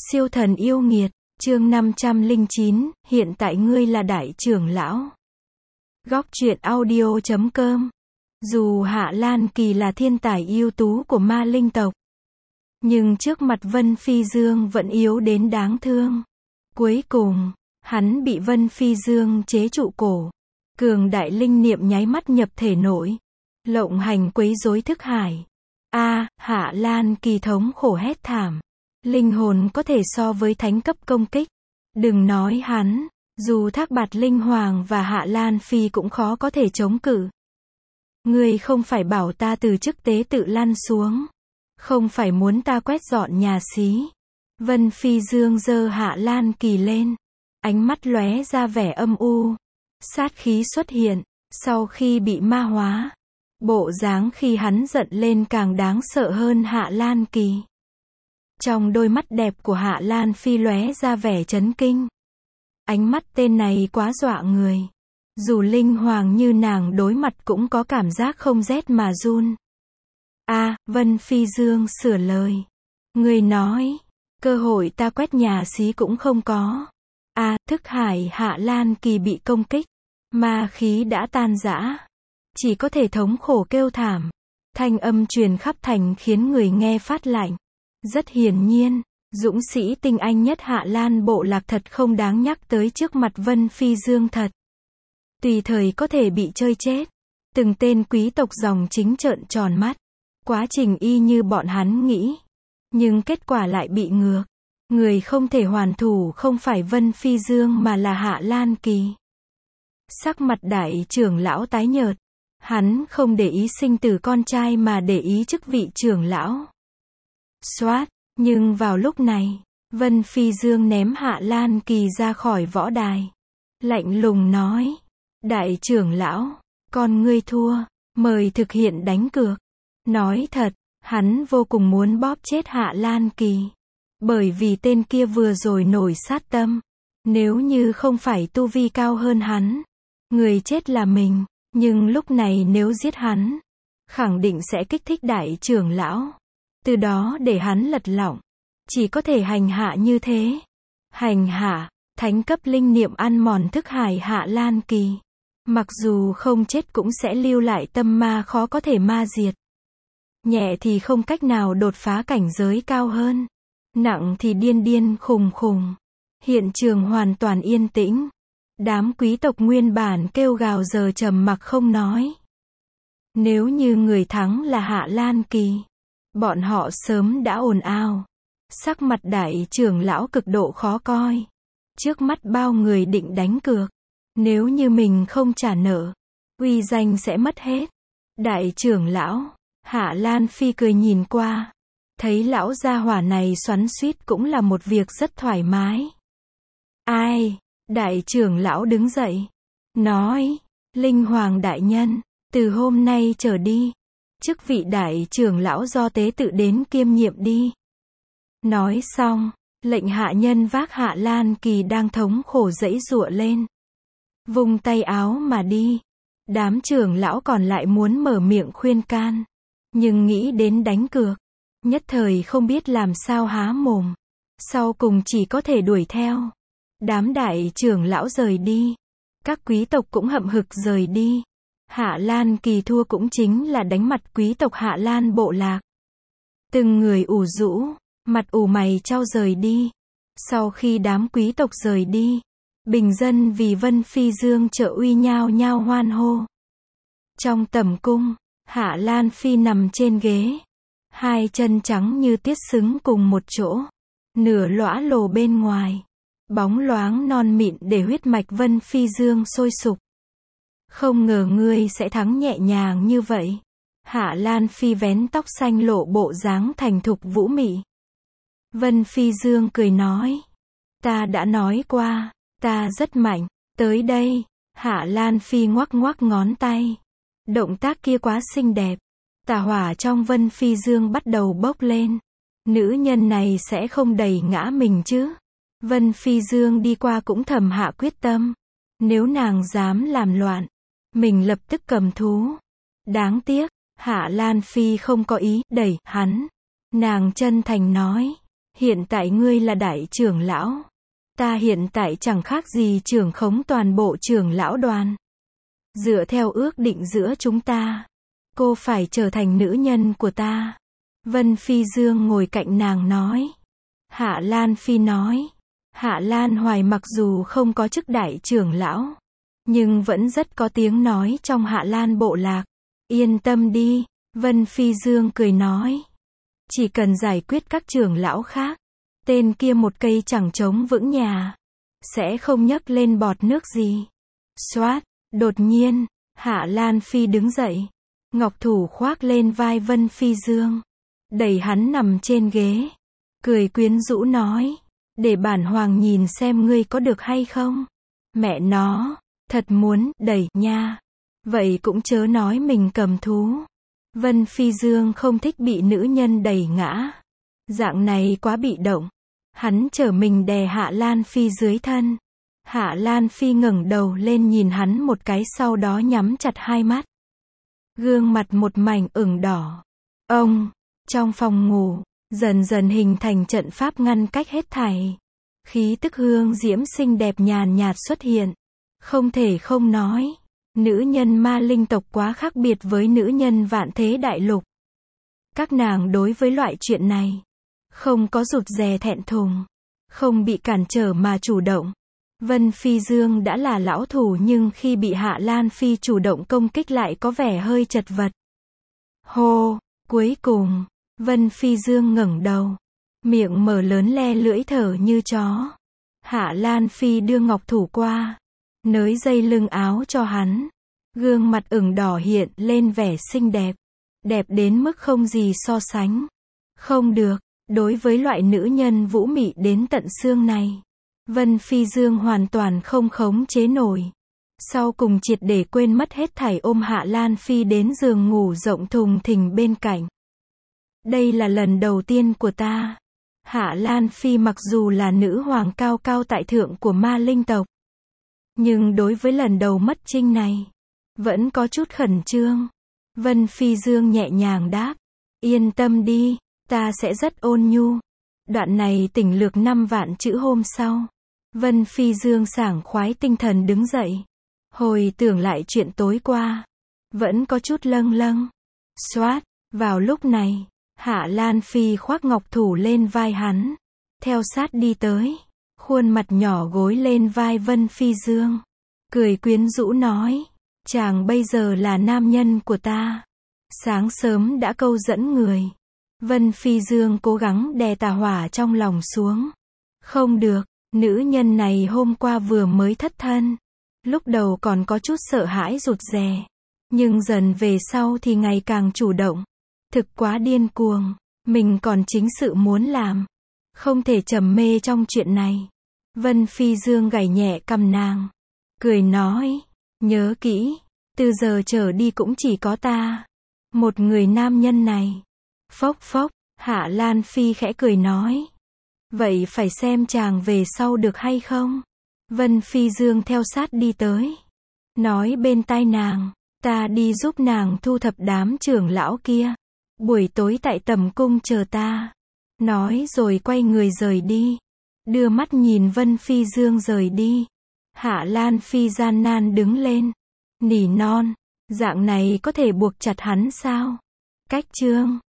Siêu thần yêu nghiệt, chương 509, hiện tại ngươi là đại trưởng lão. Góc truyện audio.com. Dù Hạ Lan Kỳ là thiên tài ưu tú của ma linh tộc, nhưng trước mặt Vân Phi Dương vẫn yếu đến đáng thương. Cuối cùng, hắn bị Vân Phi Dương chế trụ cổ. Cường đại linh niệm nháy mắt nhập thể nội, lộng hành quấy rối thức hải. Hạ Lan Kỳ thống khổ hét thảm. Linh hồn có thể so với thánh cấp công kích. Đừng nói hắn, dù Thác Bạt Linh Hoàng và Hạ Lan Phi cũng khó có thể chống cự. Ngươi không phải bảo ta từ chức tế tự lăn xuống, không phải muốn ta quét dọn nhà xí. Vân Phi Dương giơ Hạ Lan Kỳ lên, ánh mắt lóe ra vẻ âm u. Sát khí xuất hiện, sau khi bị ma hóa. Bộ dáng khi hắn giận lên càng đáng sợ hơn Hạ Lan Kỳ. Trong đôi mắt đẹp của Hạ Lan Phi lóe ra vẻ chấn kinh. Ánh mắt tên này quá dọa người. Dù linh hoàng như nàng đối mặt cũng có cảm giác không rét mà run. Vân Phi Dương sửa lời. Người nói, cơ hội ta quét nhà xí cũng không có. Thức hải Hạ Lan Kỳ bị công kích. Ma khí đã tan rã. Chỉ có thể thống khổ kêu thảm. Thanh âm truyền khắp thành khiến người nghe phát lạnh. Rất hiển nhiên, dũng sĩ tinh anh nhất Hạ Lan bộ lạc thật không đáng nhắc tới trước mặt Vân Phi Dương thật. Tùy thời có thể bị chơi chết. Từng tên quý tộc dòng chính trợn tròn mắt. Quá trình y như bọn hắn nghĩ. Nhưng kết quả lại bị ngược. Người không thể hoàn thủ không phải Vân Phi Dương mà là Hạ Lan Kỳ. Sắc mặt đại trưởng lão tái nhợt. Hắn không để ý sinh tử con trai mà để ý chức vị trưởng lão. Xoát, nhưng vào lúc này, Vân Phi Dương ném Hạ Lan Kỳ ra khỏi võ đài. Lạnh lùng nói, đại trưởng lão, con ngươi thua, mời thực hiện đánh cược. Nói thật, hắn vô cùng muốn bóp chết Hạ Lan Kỳ. Bởi vì tên kia vừa rồi nổi sát tâm. Nếu như không phải tu vi cao hơn hắn, người chết là mình. Nhưng lúc này nếu giết hắn, khẳng định sẽ kích thích đại trưởng lão. Từ đó để hắn lật lọng. Chỉ có thể hành hạ như thế. Hành hạ, thánh cấp linh niệm ăn mòn thức hải Hạ Lan Kỳ. Mặc dù không chết cũng sẽ lưu lại tâm ma khó có thể ma diệt. Nhẹ thì không cách nào đột phá cảnh giới cao hơn. Nặng thì điên điên khùng khùng. Hiện trường hoàn toàn yên tĩnh. Đám quý tộc nguyên bản kêu gào giờ trầm mặc không nói. Nếu như người thắng là Hạ Lan Kỳ, bọn họ sớm đã ồn ào. Sắc mặt đại trưởng lão cực độ khó coi. Trước mắt bao người định đánh cược. Nếu như mình không trả nợ, uy danh sẽ mất hết. Đại trưởng lão, Hạ Lan Phi cười nhìn qua. Thấy lão gia hỏa này xoắn xuýt cũng là một việc rất thoải mái. Đại trưởng lão đứng dậy. Nói, Linh Hoàng đại nhân, từ hôm nay trở đi, chức vị đại trưởng lão do tế tự đến kiêm nhiệm đi. Nói xong, lệnh hạ nhân vác Hạ Lan Kỳ đang thống khổ giãy giụa lên. Vung tay áo mà đi. Đám trưởng lão còn lại muốn mở miệng khuyên can. Nhưng nghĩ đến đánh cược. Nhất thời không biết làm sao há mồm. Sau cùng chỉ có thể đuổi theo. Đám đại trưởng lão rời đi. Các quý tộc cũng hậm hực rời đi. Hạ Lan Kỳ thua cũng chính là đánh mặt quý tộc Hạ Lan bộ lạc. Từng người ủ rũ, mặt ủ mày chau rời đi. Sau khi đám quý tộc rời đi, bình dân vì Vân Phi Dương trợ uy nhao nhao hoan hô. Trong tẩm cung, Hạ Lan Phi nằm trên ghế. Hai chân trắng như tiết xứng cùng một chỗ. Nửa lõa lồ bên ngoài. Bóng loáng non mịn để huyết mạch Vân Phi Dương sôi sục. Không ngờ ngươi sẽ thắng nhẹ nhàng như vậy. Hạ Lan Phi vén tóc xanh lộ bộ dáng thành thục vũ mị. Vân Phi Dương cười nói. Ta đã nói qua, ta rất mạnh. Tới đây, Hạ Lan Phi ngoắc ngoắc ngón tay. Động tác kia quá xinh đẹp. Tà hỏa trong Vân Phi Dương bắt đầu bốc lên. Nữ nhân này sẽ không đẩy ngã mình chứ. Vân Phi Dương đi qua cũng thầm hạ quyết tâm. Nếu nàng dám làm loạn, mình lập tức cầm thú. Đáng tiếc, Hạ Lan Phi không có ý đẩy hắn. Nàng chân thành nói. hiện tại ngươi là đại trưởng lão. Ta hiện tại chẳng khác gì trưởng khống toàn bộ trưởng lão đoàn. Dựa theo ước định giữa chúng ta, cô phải trở thành nữ nhân của ta. Vân Phi Dương ngồi cạnh nàng nói. Hạ Lan Phi nói. Hạ Lan Hoài mặc dù không có chức đại trưởng lão, nhưng vẫn rất có tiếng nói trong Hạ Lan bộ lạc. Yên tâm đi, Vân Phi Dương cười nói. Chỉ cần giải quyết các trưởng lão khác, tên kia một cây chẳng chống vững nhà, sẽ không nhấc lên bọt nước gì. Xoát, đột nhiên, Hạ Lan Phi đứng dậy, ngọc thủ khoác lên vai Vân Phi Dương, đẩy hắn nằm trên ghế, cười quyến rũ nói, để bản hoàng nhìn xem ngươi có được hay không. Mẹ nó, thật muốn đẩy nha. Vậy cũng chớ nói mình cầm thú. Vân Phi Dương không thích bị nữ nhân đẩy ngã. Dạng này quá bị động. Hắn trở mình đè Hạ Lan Phi dưới thân. Hạ Lan Phi ngẩng đầu lên nhìn hắn một cái, sau đó nhắm chặt hai mắt. Gương mặt một mảnh ửng đỏ. Trong phòng ngủ, dần dần hình thành trận pháp ngăn cách hết thảy. Khí tức hương diễm xinh đẹp nhàn nhạt xuất hiện. Không thể không nói, nữ nhân ma linh tộc quá khác biệt với nữ nhân vạn thế đại lục. Các nàng đối với loại chuyện này, không có rụt rè thẹn thùng, không bị cản trở mà chủ động. Vân Phi Dương đã là lão thủ, nhưng khi bị Hạ Lan Phi chủ động công kích lại có vẻ hơi chật vật. Hô, cuối cùng, Vân Phi Dương ngẩng đầu, miệng mở lớn le lưỡi thở như chó. Hạ Lan Phi đưa ngọc thủ qua, nới dây lưng áo cho hắn. Gương mặt ửng đỏ hiện lên vẻ xinh đẹp. Đẹp đến mức không gì so sánh. Không được, đối với loại nữ nhân vũ mị đến tận xương này, Vân Phi Dương hoàn toàn không khống chế nổi. Sau cùng triệt để quên mất hết thảy, ôm Hạ Lan Phi đến giường ngủ rộng thùng thình bên cạnh. Đây là lần đầu tiên của ta. Hạ Lan Phi mặc dù là nữ hoàng cao cao tại thượng của ma linh tộc, nhưng đối với lần đầu mất trinh này, vẫn có chút khẩn trương. Vân Phi Dương nhẹ nhàng đáp. Yên tâm đi, ta sẽ rất ôn nhu. Đoạn này tỉnh lược 5 vạn chữ. Hôm sau, Vân Phi Dương sảng khoái tinh thần đứng dậy. Hồi tưởng lại chuyện tối qua, vẫn có chút lâng lâng. Xoát, vào lúc này, Hạ Lan Phi khoác ngọc thủ lên vai hắn, theo sát đi tới, khuôn mặt nhỏ gối lên vai Vân Phi Dương, cười quyến rũ nói, chàng bây giờ là nam nhân của ta. Sáng sớm đã câu dẫn người. Vân Phi Dương cố gắng đè tà hỏa trong lòng xuống. Không được, nữ nhân này hôm qua vừa mới thất thân. Lúc đầu còn có chút sợ hãi rụt rè, nhưng dần về sau thì ngày càng chủ động. Thực quá điên cuồng, mình còn chính sự muốn làm, không thể trầm mê trong chuyện này. Vân Phi Dương gảy nhẹ cằm nàng, cười nói, nhớ kỹ, từ giờ trở đi cũng chỉ có ta, một người nam nhân này. Phốc phốc, Hạ Lan Phi khẽ cười nói, vậy phải xem chàng về sau được hay không. Vân Phi Dương theo sát đi tới, nói bên tai nàng, ta đi giúp nàng thu thập đám trưởng lão kia, buổi tối tại tầm cung chờ ta. Nói rồi quay người rời đi, đưa mắt nhìn Vân Phi Dương rời đi. Hạ Lan Phi gian nan đứng lên, nỉ non, dạng này có thể buộc chặt hắn sao? Cách chương